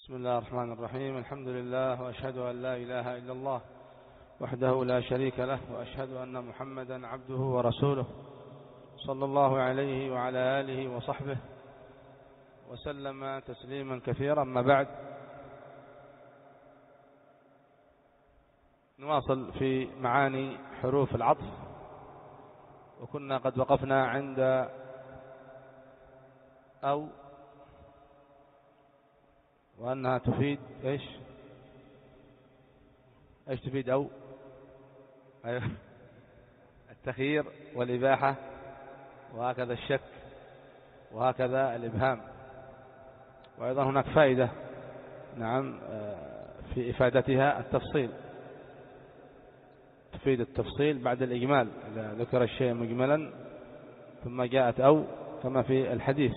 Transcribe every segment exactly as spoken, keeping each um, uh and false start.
بسم الله الرحمن الرحيم. الحمد لله، وأشهد أن لا إله إلا الله وحده لا شريك له، وأشهد أن محمدا عبده ورسوله صلى الله عليه وعلى آله وصحبه وسلم تسليما كثيرا. أما بعد، نواصل في معاني حروف العطف، وكنا قد وقفنا عند أو، وأنها تفيد إيش إيش تفيد أو أيوه التخيير والإباحة، وهكذا الشك، وهكذا الإبهام. وأيضا هناك فائدة نعم في إفادتها التفصيل، تفيد التفصيل بعد الإجمال. إذا ذكر الشيء مجملا ثم جاءت أو، كما في الحديث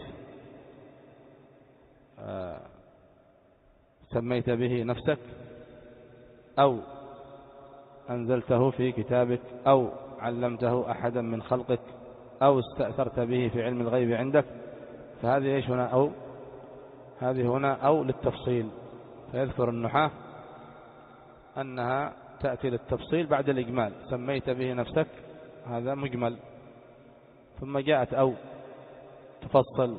سميت به نفسك، أو أنزلته في كتابك، أو علمته أحدا من خلقك، أو استأثرت به في علم الغيب عندك. فهذه إيش هنا أو؟ هذه هنا أو للتفصيل. فيذكر النحاة أنها تأتي للتفصيل بعد الإجمال. سميت به نفسك، هذا مجمل، ثم جاءت أو تفصل.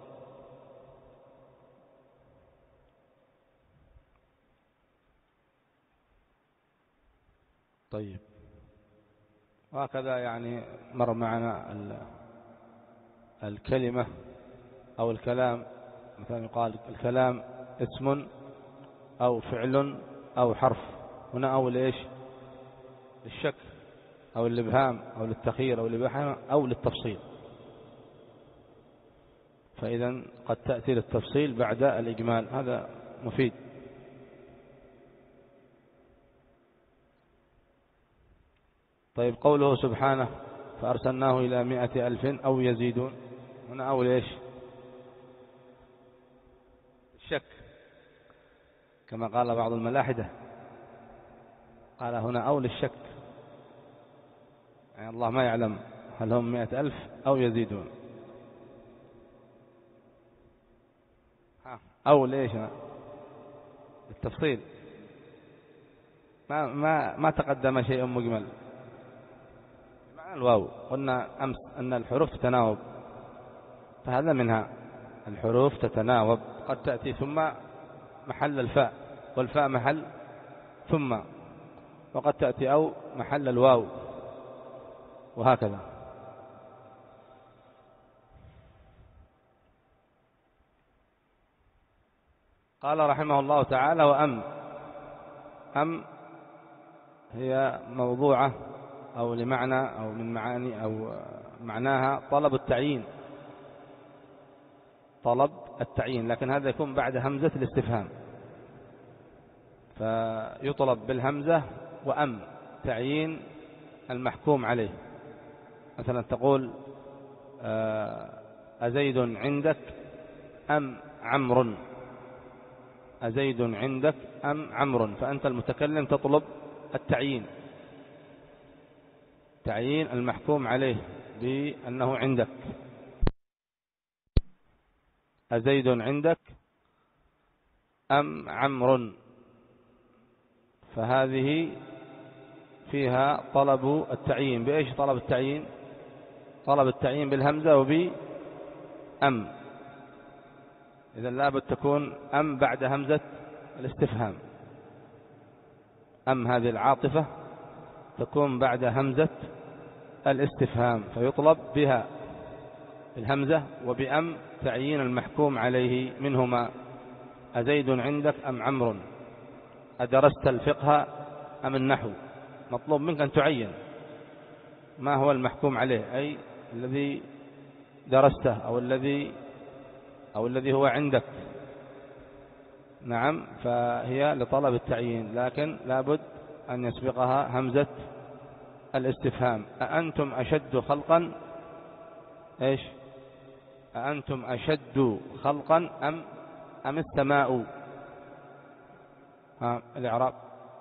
طيب، وهكذا يعني مر معنا الكلمة أو الكلام. مثلا يقال الكلام اسم أو فعل أو حرف. هنا أو ليش؟ للشك أو الإبهام أو للتخيير أو الإباحة أو للتفصيل. فإذا قد تأتي للتفصيل بعد الإجمال، هذا مفيد. طيب، قوله سبحانه فأرسلناه إلى مائة ألف أو يزيدون. هنا أو ليش؟ الشك، كما قال بعض الملاحدة، قال هنا أو للشك، يعني الله ما يعلم هل هم مائة ألف أو يزيدون. أو ليش؟ التفصيل، ما ما ما تقدم شيء مجمل. معنى الواو قلنا أمس أن الحروف تتناوب، فهذا منها. الحروف تتناوب، قد تأتي ثم محل الفاء، والفاء محل ثم، وقد تأتي أو محل الواو، وهكذا. قال رحمه الله تعالى: وأم. أم هي موضوعة أو لمعنى أو من معاني أو معناها طلب التعيين، طلب التعيين، لكن هذا يكون بعد همزة الاستفهام، فيطلب بالهمزة وأم تعيين المحكوم عليه. مثلا تقول أزيد عندك أم عمرو، أزيد عندك أم عمرو، فأنت المتكلم تطلب التعيين، تعيين المحكوم عليه بأنه عندك. أزيد عندك أم عمرو، فهذه فيها طلب التعيين. بإيش طلب التعيين؟ طلب التعيين بالهمزة وبأم. إذا لابد تكون أم بعد همزة الاستفهام. أم هذه العاطفة تكون بعد همزة الاستفهام، فيطلب بها الهمزة وبأم تعيين المحكوم عليه منهما. أزيد عندك أم عمرو، أدرست الفقه أم النحو. مطلوب منك أن تعين ما هو المحكوم عليه، أي الذي درسته أو الذي أو الذي هو عندك. نعم، فهي لطلب التعيين، لكن لابد أن يسبقها همزة الاستفهام. أأنتم أشد خلقا إيش؟ أأنتم أشد خلقا أم أم السماء. ها الإعراب: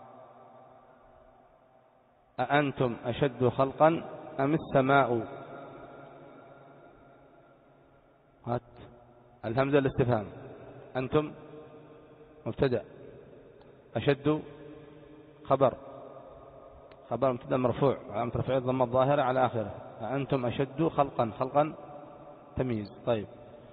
أأنتم أشد خلقا أم السماء. هات الهمزة الاستفهام. أنتم مبتدأ. أشد خبر، خبر مبتدأ مرفوع علامة رفعه الضمة الظاهرة على آخره. أنتم أشد خلقا، خلقا تمييز. طيب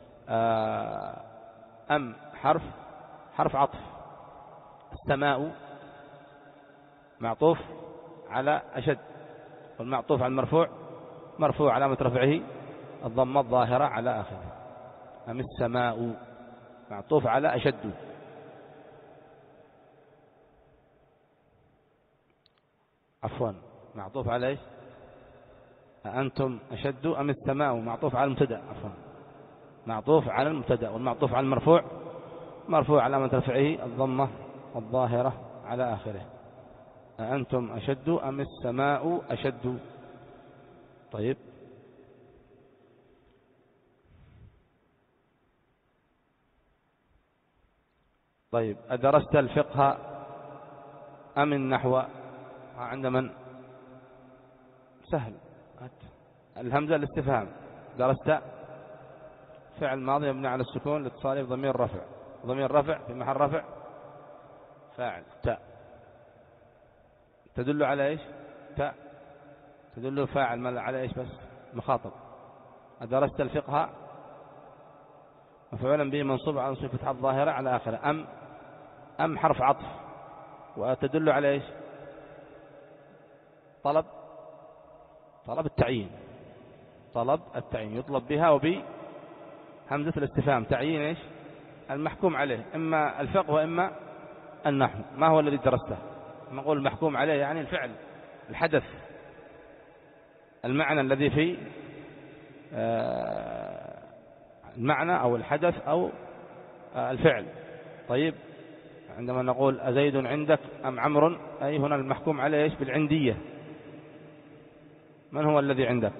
أم حرف حرف عطف. السماء معطوف على أشد، والمعطوف على المرفوع مرفوع علامة رفعه الضمة الظاهرة على آخره. أم السماء معطوف على أشد. عفوا معطوف على ايش؟ أنتم أشد أم السماء معطوف على المبتدأ. عفوا معطوف على المبتدأ، والمعطوف على المرفوع مرفوع علامة رفعه الضمة الظاهرة على آخره. أنتم أشد أم السماء أشد. طيب طيب أدرست الفقه أم النحو؟ عند من؟ سهل. الهمزة الاستفهام. درست فعل ماضي مبني على السكون لاتصاله بضمير رفع، ضمير رفع في محل رفع فاعل تاء، تدل على ايش؟ تاء تدل فاعل على ايش؟ بس مخاطب. أدرست الفقه مفعولا به منصوب على صفة الظاهرة على آخره. أم أم حرف عطف وتدل على ايش؟ طلب طلب التعيين، طلب التعيين يطلب بها وبي همزة الاستفهام تعيين ايش؟ المحكوم عليه، إما الفقه وإما النحو. ما هو الذي درسته؟ نقول المحكوم عليه يعني الفعل، الحدث، المعنى الذي في المعنى أو الحدث أو الفعل. طيب عندما نقول أزيد عندك أم عمرو، أي هنا المحكوم عليه ايش؟ بالعندية. من هو الذي عندك؟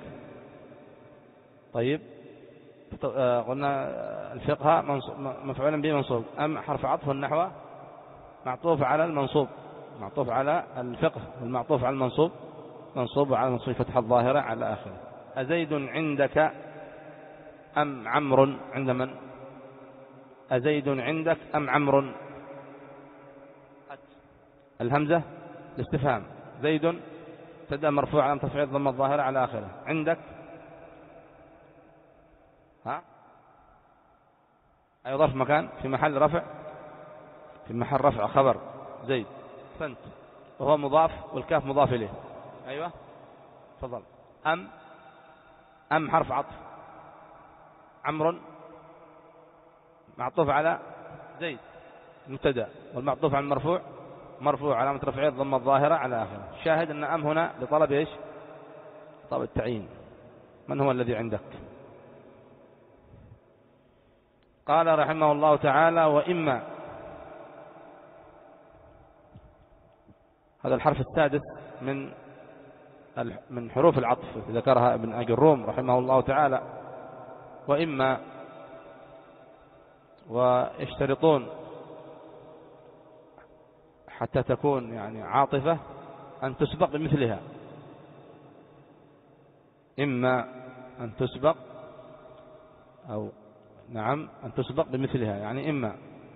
طيب قلنا الفقه مفعولا به منصوب. أم حرف عطف والنحو معطوف على المنصوب، معطوف على الفقه، والمعطوف على المنصوب منصوب على منصوب فتح الظاهرة على آخره. أزيد عندك أم عمرو؟ عند من؟ أزيد عندك أم عمرو؟ الهمزة الاستفهام. زيد تبدأ مرفوع على تفعيل ضم الظاهرة على آخره. عندك ها أي ظرف مكان في محل رفع، في محل رفع خبر زيد فانت، وهو مضاف والكاف مضاف إليه. أيوة تفضل. أم أم حرف عطف. عمرو معطوف على زيد مبتدأ، والمعطوف على المرفوع مرفوع علامة رفعه ضم الظاهرة على آخره. شاهد أن أم هنا لطلب إيش؟ طلب التعيين. من هو الذي عندك؟ قال رحمه الله تعالى وإما. هذا الحرف السادس من من حروف العطف ذكرها ابن أجروم رحمه الله تعالى. وإما ويشترطون حتى تكون يعني عاطفة أن تسبق بمثلها. إما أن تسبق أو نعم أن تسبق بمثلها، يعني إما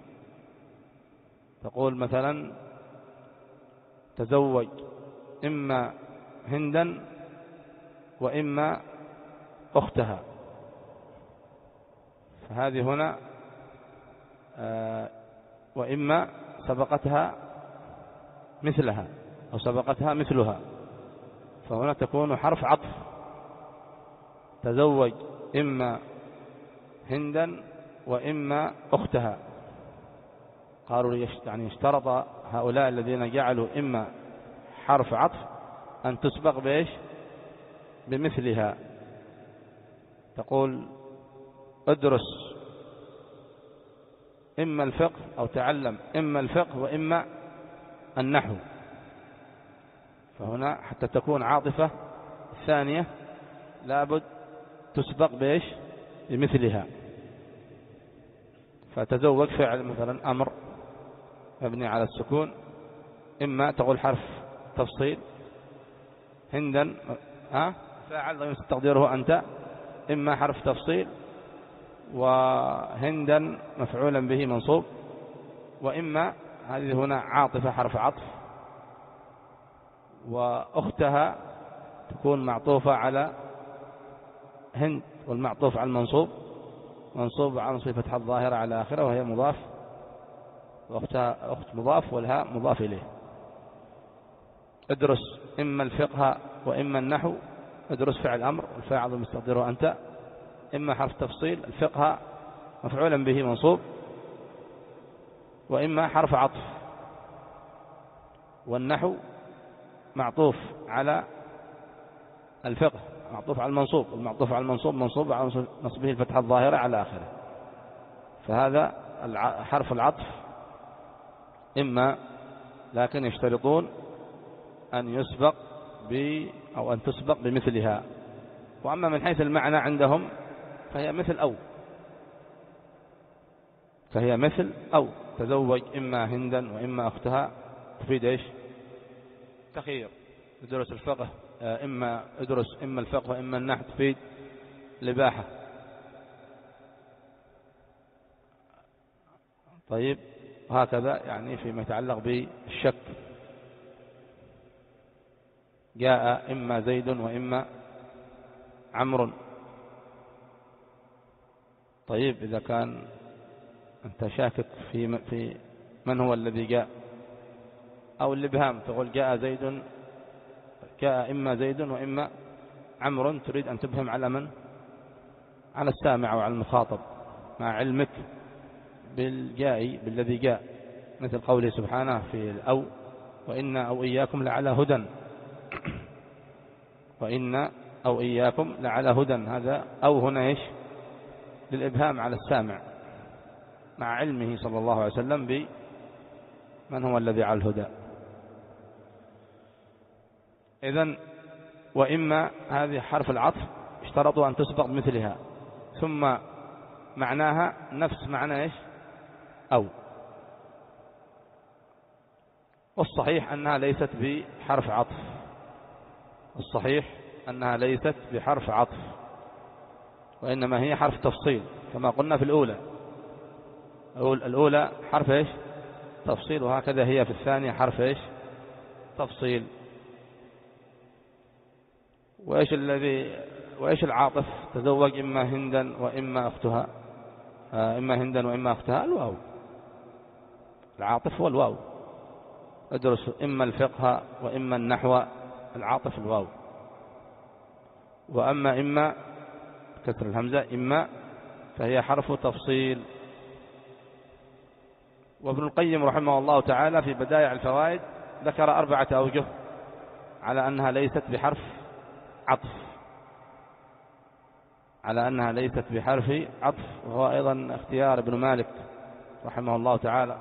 تقول مثلا تزوج إما هندا وإما أختها، فهذه هنا آه وإما سبقتها مثلها أو سبقتها مثلها، فهنا تكون حرف عطف. تزوج إما هندا وإما أختها. قالوا يعني اشترط هؤلاء الذين جعلوا إما حرف عطف أن تسبق بإيش؟ بمثلها. تقول ادرس إما الفقه أو تعلم إما الفقه وإما النحو، فهنا حتى تكون عاطفة ثانية لابد تسبق بإيش؟ بمثلها. فتزوج فعل مثلا أمر مبني على السكون، إما تقول حرف تفصيل هندا ها فاعل تقديره أنت، إما حرف تفصيل وهندا مفعولا به منصوب وإما هذه هنا عاطفة حرف عطف، وأختها تكون معطوفة على هند، والمعطوف على المنصوب منصوب على صفة الظاهرة على آخره وهي مضاف، وأختها أخت مضاف والهاء مضاف إليه. ادرس إما الفقه وإما النحو. ادرس فعل أمر والفاعل مستقدره أنت، إما حرف تفصيل الفقه مفعولا به منصوب، وإما حرف عطف، والنحو معطوف على الفقه معطوف على المنصوب، والمعطوف على المنصوب منصوب على نصبه الفتحة الظاهرة على آخره. فهذا حرف العطف إما، لكن يشترطون أن يسبق ب أو أن تسبق بمثلها. وأما من حيث المعنى عندهم فهي مثل أو فهي مثل أو تزوج إما هندا وإما أختها، تفيد إيش؟ تخير. ادرس الفقه إما ادرس إما الفقه وإما النحو، تفيد الإباحة. طيب، وهكذا يعني فيما يتعلق بالشك. جاء إما زيد وإما عمرو. طيب، إذا كان أنت شاكك في في من هو الذي جاء، أو الإبهام تقول جاء زيد جاء إما زيد وإما عمرو، تريد أن تبهم على من؟ على السامع وعلى المخاطب، مع علمك بالجاء بالذي جاء، مثل قوله سبحانه في الأو وإن أو إياكم لعلى هدى وإن أو إياكم لعلى هدى. هذا أو هنا إيش؟ للإبهام على السامع، مع علمه صلى الله عليه وسلم بمن هو الذي على الهدى. إذن وإما هذه حرف العطف اشترطوا أن تسبق بمثلها، ثم معناها نفس معنى إيش؟ أو. والصحيح أنها ليست بحرف عطف، الصحيح أنها ليست بحرف عطف، وإنما هي حرف تفصيل كما قلنا في الأولى. الأولى حرف إيش؟ تفصيل، وهكذا هي في الثانية حرف إيش؟ تفصيل. وإيش الذي وإيش العاطف؟ تزوج إما هندا وإما أختها، إما هندا وإما أختها، الواو. العاطف هو الواو. ادرس إما الفقه وإما النحو، العاطف الواو. وأما إما كسر الهمزة إما فهي حرف تفصيل. وابن القيم رحمه الله تعالى في بدائع الفوائد ذكر أربعة أوجه على أنها ليست بحرف عطف على أنها ليست بحرف عطف وهو أيضا اختيار ابن مالك رحمه الله تعالى.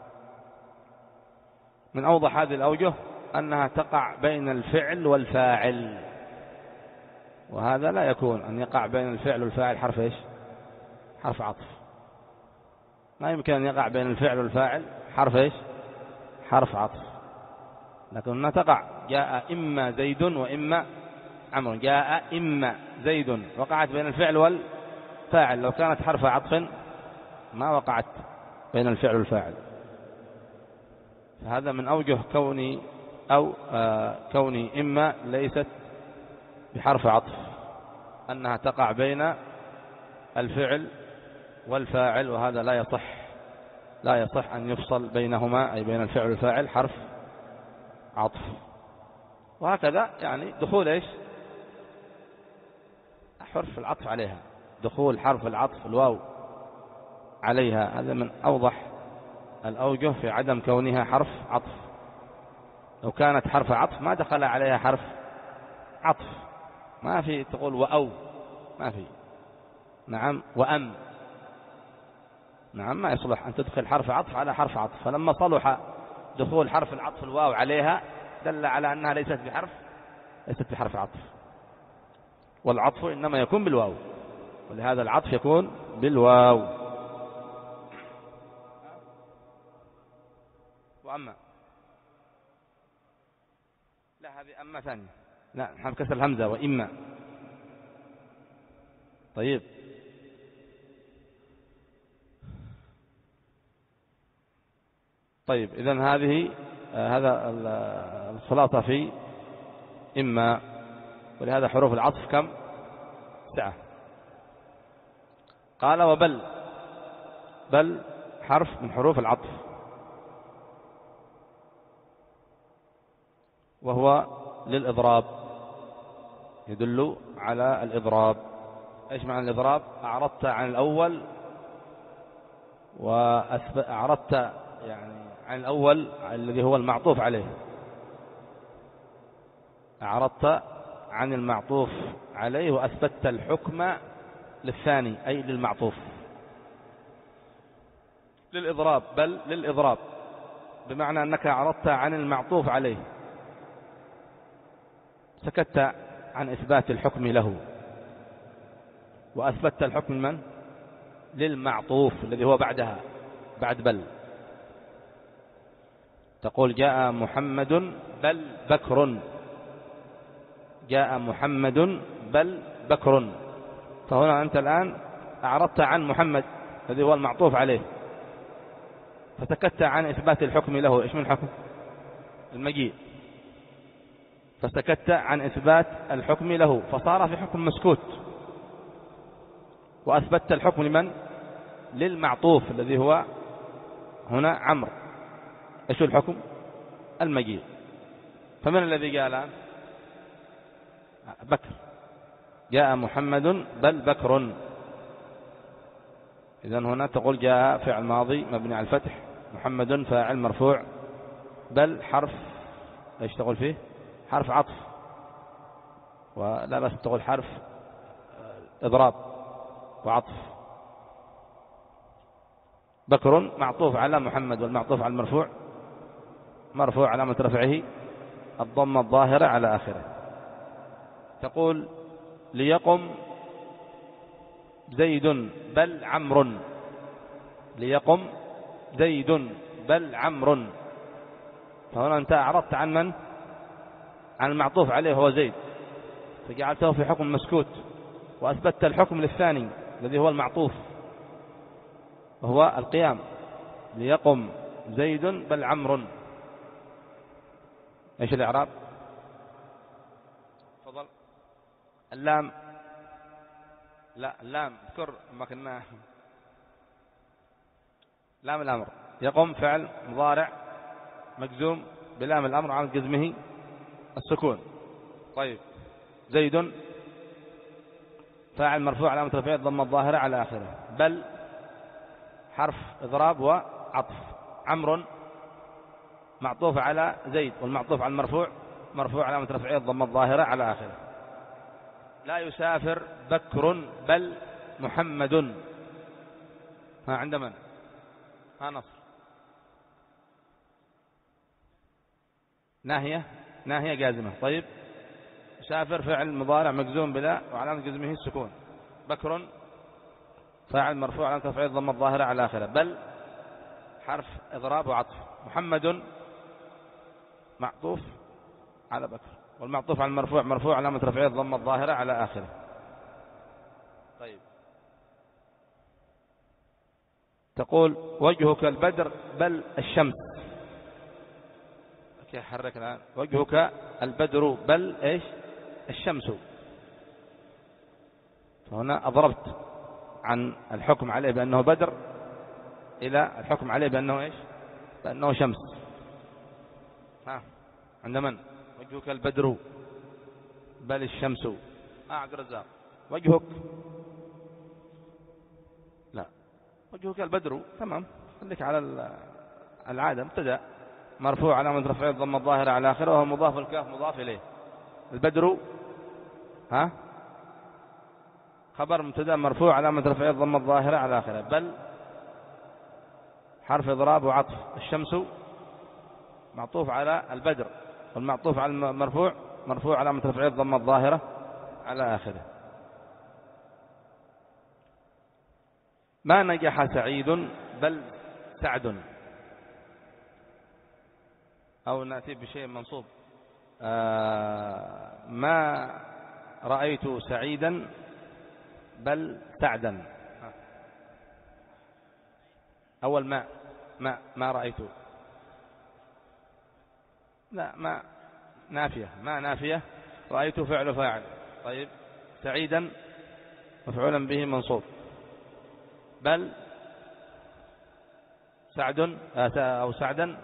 من أوضح هذه الأوجه أنها تقع بين الفعل والفاعل، وهذا لا يكون أن يقع بين الفعل والفاعل حرف إيش؟ حرف عطف. ما يمكن أن يقع بين الفعل والفاعل حرف إيش؟ حرف عطف. لكنها تقع. جاء إما زيد وإما عمرو. جاء إما زيد وقعت بين الفعل والفاعل، لو كانت حرف عطف ما وقعت بين الفعل والفاعل. فهذا من أوجه كوني أو آه كوني إما ليست بحرف عطف، أنها تقع بين الفعل والفاعل، وهذا لا يصح لا يصح أن يفصل بينهما، أي بين الفعل والفاعل حرف عطف. وهكذا يعني دخول إيش؟ حرف العطف عليها، دخول حرف العطف الواو عليها، هذا من أوضح الأوجه في عدم كونها حرف عطف. لو كانت حرف عطف ما دخل عليها حرف عطف، ما في تقول وأو، ما في. نعم، وأم، نعم، ما يصلح أن تدخل حرف عطف على حرف عطف. فلما صلح دخول حرف العطف الواو عليها دل على أنها ليست بحرف ليست بحرف عطف. والعطف إنما يكون بالواو، ولهذا العطف يكون بالواو. وأما لا، هذه أما ثانية، لا، نحن كسر الهمزة وإما. طيب، طيب إذن هذه آه هذا الخلاصة في إما، ولهذا حروف العطف كم؟ تسعة. قال وبل، بل حرف من حروف العطف، وهو للإضراب، يدل على الإضراب. إيش معنى الإضراب؟ أعرضت عن الأول وأعرضت يعني عن الأول الذي هو المعطوف عليه، أعرضت عن المعطوف عليه وأثبتت الحكم للثاني أي للمعطوف، للإضراب، بل للإضراب، بمعنى أنك أعرضت عن المعطوف عليه، سكت عن إثبات الحكم له وأثبتت الحكم من؟ للمعطوف الذي هو بعدها، بعد بل. تقول جاء محمد بل بكر، جاء محمد بل بكر، فهنا أنت الآن أعرضت عن محمد الذي هو المعطوف عليه، فسكت عن إثبات الحكم له. إيش من الحكم؟ المجيء، فسكت عن إثبات الحكم له، فصار في حكم مسكوت، وأثبتت الحكم لمن؟ للمعطوف الذي هو هنا عمرو. إيش الحكم؟ المجيء. فمن الذي جاء الآن؟ بكر، جاء محمد بل بكر. إذن هنا تقول جاء فعل ماضي مبني على الفتح، محمد فاعل مرفوع، بل حرف ايش تقول فيه؟ حرف عطف، ولا بس تقول حرف إضراب وعطف. بكر معطوف على محمد، والمعطوف على المرفوع مرفوع علامة رفعه الضمة الظاهرة على آخره. تقول ليقم زيد بل عمرو، ليقم زيد بل عمرو، فهنا أنت أعرضت عن من؟ عن المعطوف عليه هو زيد، فجعلته في حكم مسكوت، وأثبتت الحكم للثاني الذي هو المعطوف وهو القيام. ليقم زيد بل عمرو. ايش الإعراب؟ تفضل. اللام، لا اللام اذكر ما كنا، لام الأمر. يقوم فعل مضارع مجزوم بلام الأمر عن جزمه السكون. طيب زيد فاعل مرفوع علامة رفعه الضمة الظاهرة على آخره. بل حرف إضراب وعطف. عمرو معطوف على زيد، والمعطوف على المرفوع مرفوع علامة رفعه الضمة الظاهرة على آخره. لا يسافر بكر بل محمد. ها عند من؟ ها نصر. ناهية، ناهية جازمة. طيب يسافر فعل مضارع مجزوم بلا وعلامة جزمه السكون. بكر فاعل مرفوع علامة رفعه الضمة الظاهرة على آخره. بل حرف إضراب وعطف. محمد معطوف على بكر، والمعطوف على المرفوع مرفوع علامة رفعه الضمة الظاهرة على آخره. طيب تقول وجهك البدر بل الشمس. كيف حرك الآن؟ وجهك البدر بل إيش؟ الشمس. فهنا أضربت عن الحكم عليه بأنه بدر إلى الحكم عليه بأنه إيش؟ بأنه شمس. ها عند من؟ وجهك البدر بل الشمس. آه عبد الرزاق. وجهك، لا وجهك البدر تمام، خليك على العادة. مبتدأ مرفوع علامة رفعه الضمة الظاهرة على آخره، وهو مضاف الكاف مضاف إليه. البدر ها خبر مبتدأ مرفوع علامة رفعه الضمة الظاهرة على آخره. بل حرف إضراب وعطف. الشمس معطوف على البدر، والمعطوف على المرفوع مرفوع علامة رفعه الضمة الظاهرة على آخره. ما نجح سعيد بل سعد. أو نأتي بشيء منصوب. آه ما رأيت سعيدا بل سعدا. أول ما ما ما رأيت لا ما نافية، ما نافية. رأيت فعل فاعل. طيب سعيدا مفعولا به منصوب. بل سعد أو سعدا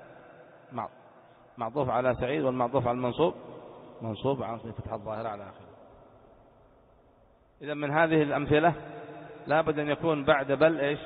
معطوف على سعيد، والمعطوف على المنصوب منصوب عن فتحة الظاهرة على آخره. إذا من هذه الأمثلة لابد أن يكون بعد بل إيش؟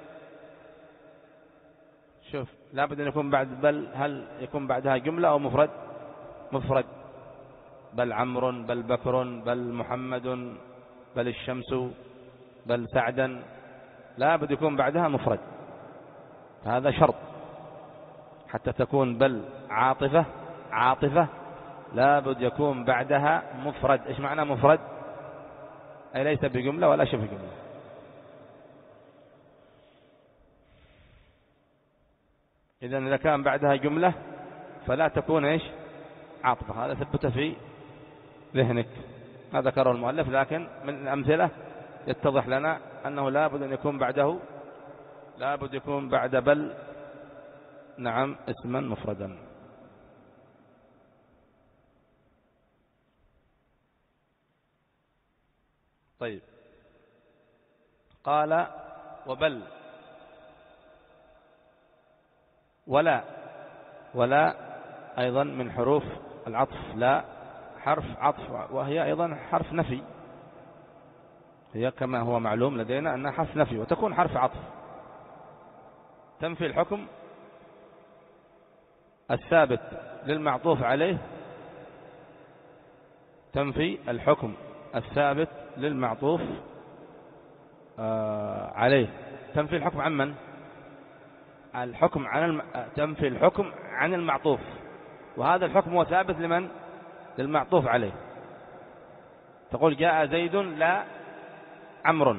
شوف، لابد أن يكون بعد بل، هل يكون بعدها جملة أو مفرد؟ مفرد. بل عمرو، بل بكر، بل محمد، بل الشمس، بل سعدا، لابد يكون بعدها مفرد. هذا شرط حتى تكون بل عاطفة عاطفة لابد يكون بعدها مفرد. إيش معنى مفرد؟ أي ليس بجملة ولا شبه جملة. إذن إذا كان بعدها جملة فلا تكون إيش؟ عاطفة. هذا ثبت في ذهنك، ما ذكره المؤلف، لكن من الأمثلة يتضح لنا أنه لابد أن يكون بعده لابد يكون بعد بل نعم اسما مفردا. طيب قال وبل ولا. ولا أيضا من حروف العطف. لا حرف عطف، وهي أيضا حرف نفي. هي كما هو معلوم لدينا أنها حرف نفي وتكون حرف عطف. تنفي الحكم الثابت للمعطوف عليه. تنفي الحكم الثابت للمعطوف آه عليه. تنفي الحكم عن من؟ الحكم عن الم... تنفي الحكم عن المعطوف، وهذا الحكم هو ثابت لمن؟ للمعطوف عليه. تقول جاء زيد لا عمرو،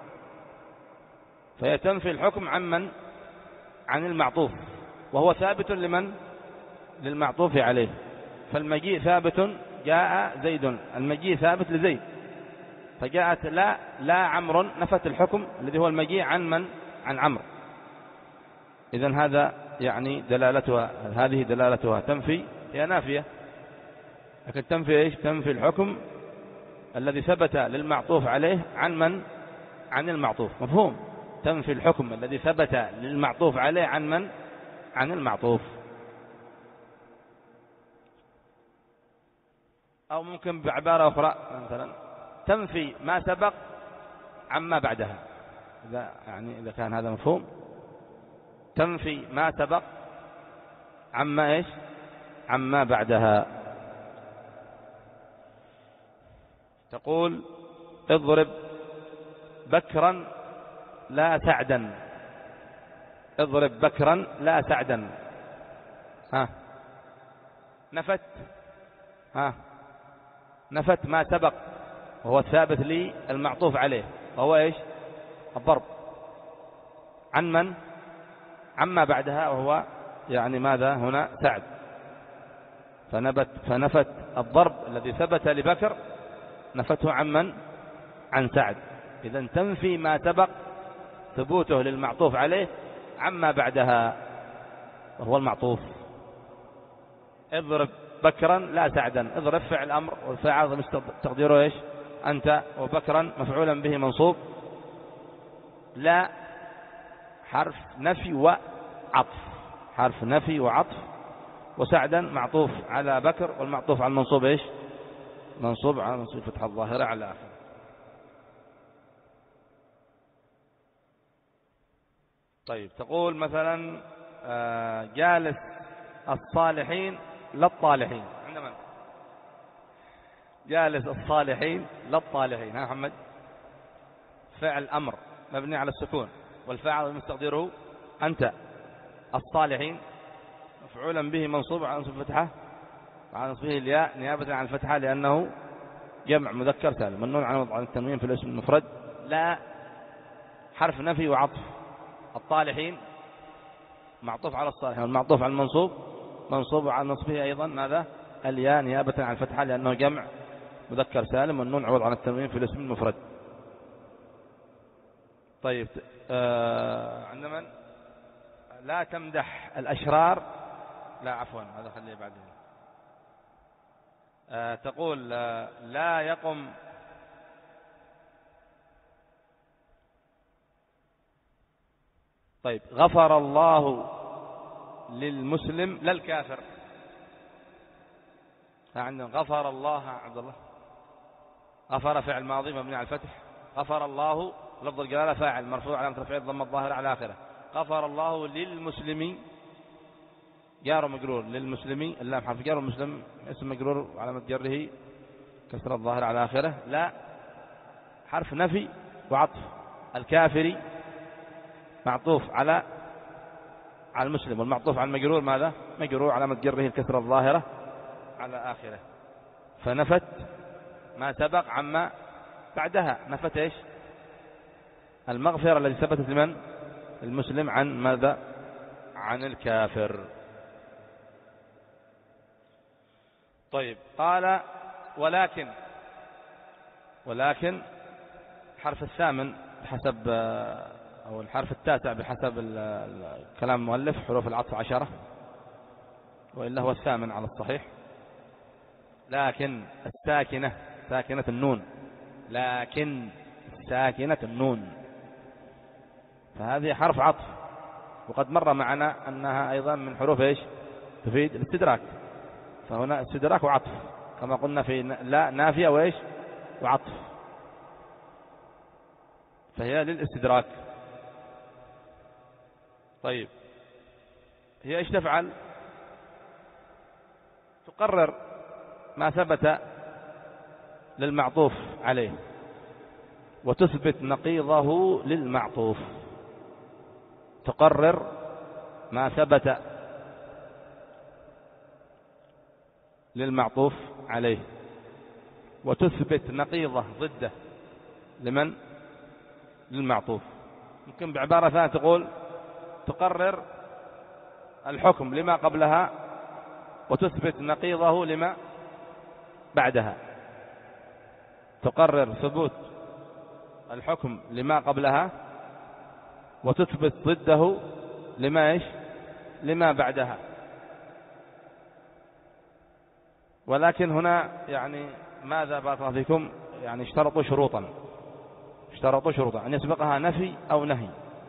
فهي تنفي الحكم عن من؟ عن المعطوف، وهو ثابت لمن؟ للمعطوف عليه. فالمجيء ثابت، جاء زيد، المجيء ثابت لزيد، فجاءت لا لا عمرو نفت الحكم الذي هو المجيء عن من؟ عن عمرو. إذن هذا يعني دلالتها، هذه دلالتها تنفي، هي نافية لكن تنفي إيش؟ تنفي الحكم الذي ثبت للمعطوف عليه عن من؟ عن المعطوف. مفهوم؟ تنفي الحكم الذي ثبت للمعطوف عليه عن من؟ عن المعطوف. أو ممكن بعبارة أخرى مثلا تنفي ما سبق عما بعدها. إذا يعني إذا كان هذا مفهوم، تنفي ما سبق عما إيش؟ عما بعدها. تقول اضرب بكرا لا سعدا. اضرب بكرا لا سعدا. ها نفت ها نفت ما سبق وهو الثابت لي المعطوف عليه، وهو إيش؟ الضرب. عن من؟ عما بعدها، وهو يعني ماذا هنا؟ سعد. فنبت فنفت الضرب الذي ثبت لبكر، نفته عن من؟ عن سعد. إذن تنفي ما سبق ثبوته للمعطوف عليه عما بعدها، وهو المعطوف. اضرب بكرا لا سعدا. اضرب فعل أمر، والفاعل تقديره إيش؟ أنت، وبكرا مفعولا به منصوب. لا حرف نفي وعطف، حرف نفي وعطف. وسعدا معطوف على بكر، والمعطوف على المنصوب إيش؟ منصوب على منصوب فتح الظاهرة على آخر. طيب تقول مثلا جالس الصالحين للطالحين. عندما جالس الصالحين للطالحين، ها محمد؟ فعل أمر مبني على السكون، والفاعل المستقدره أنت. الصالحين مفعولا به منصوب على نصب فتحة، على نصبه الياء نيابة عن الفتحة لأنه جمع مذكر سالم، ممنوع عن التنوين في الاسم المفرد. لا حرف نفي وعطف. الطالحين معطوف على الصالحين، والمعطوف على المنصوب منصوب على نصبه أيضا ماذا؟ الياء نيابة عن الفتحة لأنه جمع مذكر سالم، والنون عوض عن التنوين في الاسم المفرد. طيب آه عندما لا تمدح الأشرار لا عفوا هذا خليه بعدين. آه تقول آه لا يقم طيب غفر الله للمسلم لا الكافر. عندنا غفر الله عبد الله، غفر فعل ماضي مبني على الفتح، غفر الله لفظ الجلالة فاعل مرفوع علامة رفعه الضمة الظاهرة على آخره، غفر الله للمسلمين جار مجرور، للمسلمين اللام حرف جار، والمسلم اسم مجرور علامة جره كسر الظاهرة على آخره، لا حرف نفي وعطف، الكافري معطوف على على المسلم، والمعطوف على المجرور ماذا؟ مجرور علامة جره الكسر الظاهرة على آخره، فنفت ما سبق عما بعدها، نفت ايش؟ المغفرة التي ثبتت لمن؟ المسلم عن ماذا؟ عن الكافر. طيب قال ولكن، ولكن حرف الثامن بحسب أو الحرف التاسع بحسب كلام المؤلف حروف العطف عشرة، وإلا هو الثامن على الصحيح. لكن الساكنة ساكنة النون، لكن ساكنة النون، فهذه حرف عطف، وقد مر معنا أنها أيضا من حروف إيش؟ تفيد الاستدراك، فهنا استدراك وعطف كما قلنا في لا نافية وإيش؟ وعطف، فهي للاستدراك. طيب هي إيش تفعل؟ تقرر ما ثبت للمعطوف عليه وتثبت نقيضه للمعطوف، تقرر ما ثبت للمعطوف عليه وتثبت نقيضه ضده لمن؟ للمعطوف. ممكن بعبارة ثانية تقول تقرر الحكم لما قبلها وتثبت نقيضه لما بعدها، تقرر ثبوت الحكم لما قبلها وتثبت ضده لما إيش؟ لما بعدها. ولكن هنا يعني ماذا بارك الله فيكم؟ يعني اشترطوا شروطا، اشترطوا شروطا أن يسبقها نفي أو نهي،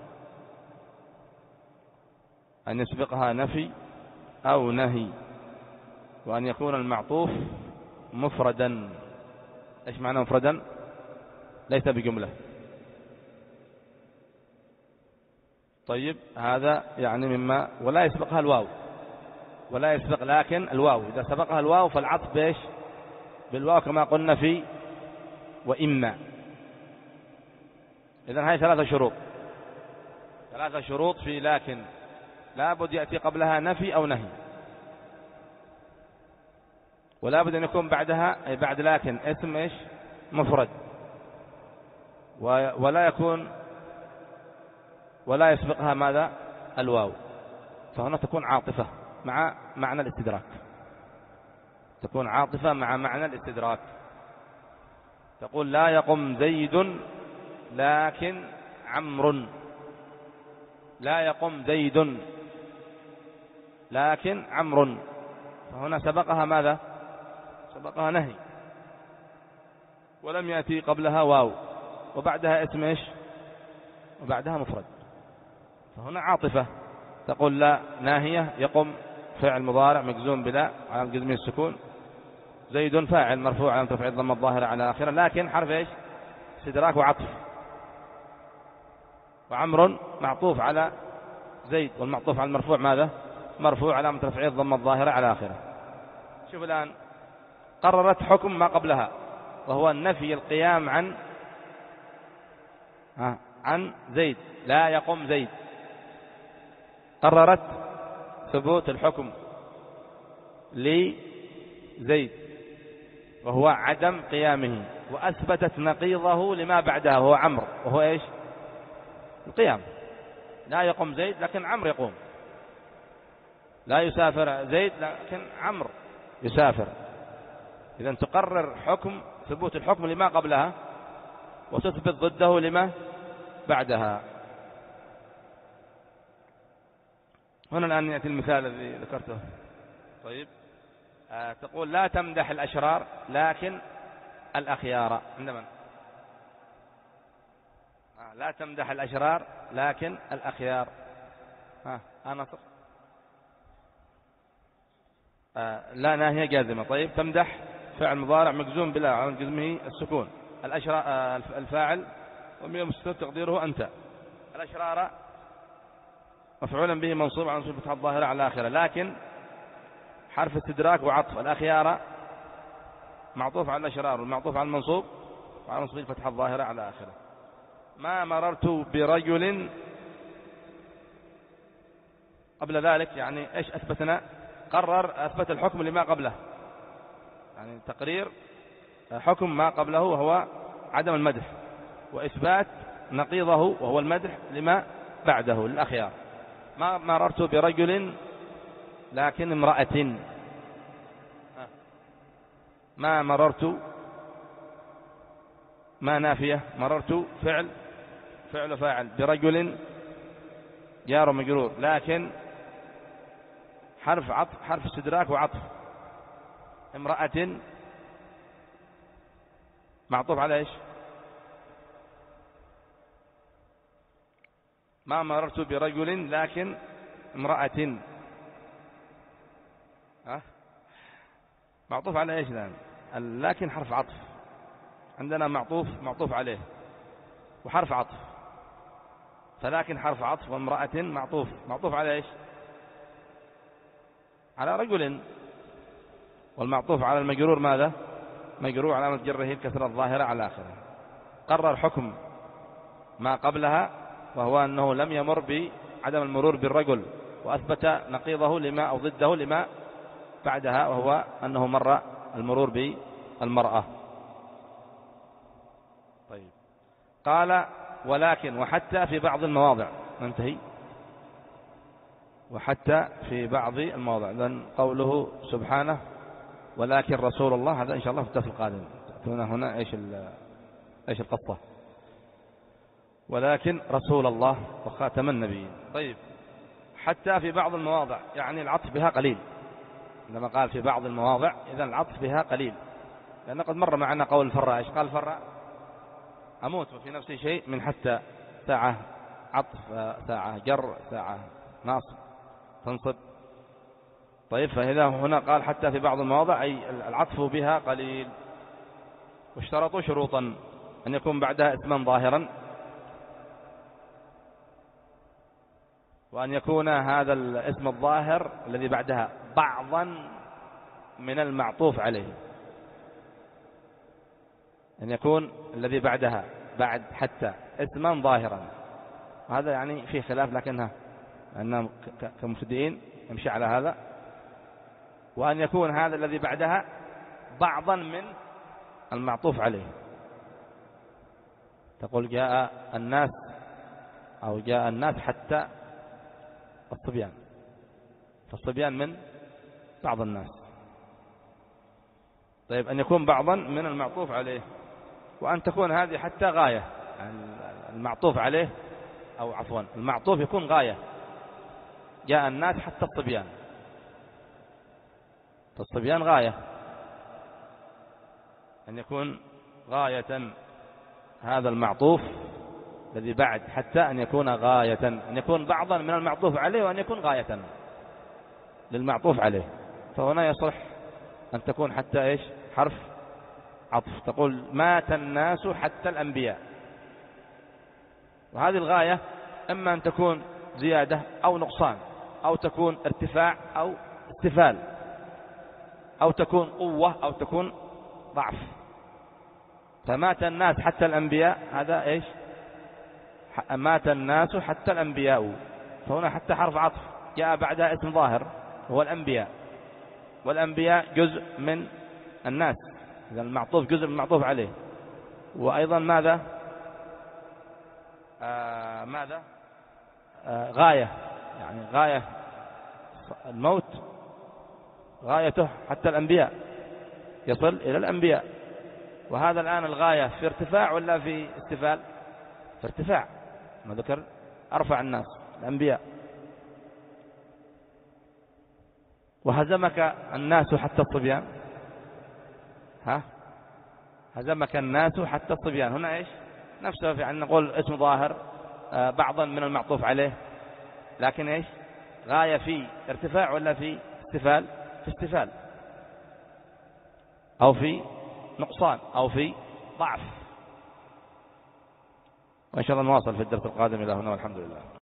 أن يسبقها نفي أو نهي، وأن يكون المعطوف مفردا. إيش معنى مفردا؟ ليس بجملة. طيب هذا يعني مما، ولا يسبقها الواو، ولا يسبق لكن الواو، إذا سبقها الواو فالعطف بإيش؟ بالواو كما قلنا في وإما. إذن هذه ثلاثة شروط، ثلاثة شروط في لكن لا بد يأتي قبلها نفي أو نهي، ولا بد أن يكون بعدها أي بعد لكن اسم إيش؟ مفرد، ولا يكون ولا يسبقها ماذا؟ الواو، فهنا تكون عاطفة مع معنى الاستدراك، تكون عاطفة مع معنى الاستدراك. تقول لا يقم زيد لكن عمرو، لا يقم زيد لكن عمرو، فهنا سبقها ماذا؟ سبقها نهي، ولم يأتي قبلها واو، وبعدها اسم إيش؟ وبعدها مفرد، فهنا عاطفة. تقول لا ناهية يقم فعل مضارع مجزوم بلا على جزمه السكون، زيد فاعل مرفوع على رفعه الضمة الظاهرة على آخره، لكن حرف إيش؟ استدراك وعطف، وعمر معطوف على زيد، والمعطوف على المرفوع ماذا؟ مرفوع علامة رفعه الضمة الظاهرة على آخره. شوف الآن قررت حكم ما قبلها وهو النفي القيام عن عن زيد، لا يقوم زيد، قررت ثبوت الحكم لزيد وهو عدم قيامه، وأثبتت نقيضه لما بعدها وهو عمرو، وهو إيش؟ القيام. لا يقوم زيد لكن عمرو يقوم، لا يسافر زيد لكن عمرو يسافر. إذن تقرر حكم ثبوت الحكم لما قبلها وتثبت ضده لما بعدها. هنا الآن يأتي المثال الذي ذكرته. طيب آه تقول لا تمدح الأشرار لكن الأخيار. عندما آه لا تمدح الأشرار لكن الأخيار. ها آه نصر آه لا ناهية جازمة. طيب تمدح فعل مضارع مجزوم بلا على جزمه السكون. الأشرار آه الفاعل ومن المستتر تقديره أنت. الأشرار مفعولا به منصوب على منصوب فتح الظاهرة على الآخرة، لكن حرف استدراك وعطف. الأخيار معطوف على الأشرار والمعطوف على المنصوب وعلى منصوب فتح الظاهرة على الآخرة. ما مررت برجل قبل ذلك، يعني إيش أثبتنا؟ قرر أثبت الحكم لما قبله، يعني تقرير حكم ما قبله وهو عدم المدح، وإثبات نقيضه وهو المدح لما بعده للأخيار. ما مررت برجل لكن امرأة. ما مررت ما نافية، مررت فعل فعل فاعل، برجل جار مجرور، لكن حرف عطف حرف استدراك وعطف. امرأة معطوف على ايش؟ ما مررت برجل لكن امرأة. ها معطوف على ايش الآن؟ لكن حرف عطف. عندنا معطوف معطوف عليه وحرف عطف، فلكن حرف عطف وامرأة معطوف معطوف على ايش؟ على رجل، والمعطوف على المجرور ماذا؟ مجرور علامة جره الكسرة الظاهرة على آخره. قرر حكم ما قبلها وهو أنه لم يمر بعدم المرور بالرجل، وأثبت نقيضه لما أو ضده لما بعدها وهو أنه مر المرور بالمرأة. طيب قال ولكن وحتى في بعض المواضع. ننتهي. وحتى في بعض المواضع، لأن قوله سبحانه ولكن رسول الله، هذا إن شاء الله في الدرس القادم تأتون هنا إيش إيش القصة. ولكن رسول الله وخاتم النبيين. طيب حتى في بعض المواضع يعني العطف بها قليل. لما قال في بعض المواضع إذن العطف بها قليل، لأن قد مر معنا قول الفراء. إيش قال الفراء؟ أموت وفي نفسي شيء من حتى، ساعة عطف ساعة جر ساعة ناصب تنصب. طيب فإذا هنا قال حتى في بعض المواضع أي العطف بها قليل. واشترطوا شروطا: أن يكون بعدها اسما ظاهرا، وأن يكون هذا الاسم الظاهر الذي بعدها بعضا من المعطوف عليه. أن يكون الذي بعدها بعد حتى اسما ظاهرا، وهذا يعني فيه خلاف لكنها أننا كمبتدئين نمشي على هذا. وأن يكون هذا الذي بعدها بعضا من المعطوف عليه. تقول جاء الناس أو جاء الناس حتى الصبيان، فالصبيان من بعض الناس. طيب أن يكون بعضا من المعطوف عليه، وأن تكون هذه حتى غاية، يعني المعطوف عليه أو عفوا المعطوف يكون غاية. جاء الناس حتى الصبيان، فالصبيان غاية. أن يكون غاية هذا المعطوف الذي بعد حتى، أن يكون غاية، أن يكون بعضا من المعطوف عليه، وأن يكون غاية للمعطوف عليه. فهنا يصح أن تكون حتى إيش؟ حرف عطف. تقول مات الناس حتى الأنبياء، وهذه الغاية إما أن تكون زيادة أو نقصان، أو تكون ارتفاع أو استفال، أو تكون قوة أو تكون ضعف. فمات الناس حتى الأنبياء، هذا إيش؟ مات الناس حتى الأنبياء. فهنا حتى حرف عطف جاء بعدها اسم ظاهر هو الأنبياء، والأنبياء جزء من الناس، إذا المعطوف جزء من المعطوف عليه. وأيضا ماذا آه ماذا آه غاية، يعني غاية الموت غايته حتى الأنبياء، يصل إلى الأنبياء. وهذا الآن الغاية في ارتفاع ولا في استفال؟ في ارتفاع، ما ذكر أرفع الناس الأنبياء. وهزمك الناس حتى الصبيان. ها هزمك الناس حتى الصبيان، هنا إيش نفسه في أن نقول اسم ظاهر بعضا من المعطوف عليه، لكن إيش غاية في ارتفاع ولا في استفال؟ في استفال أو في نقصان أو في ضعف. وإن شاء الله نواصل في الدرس القادم. إلى هنا والحمد لله.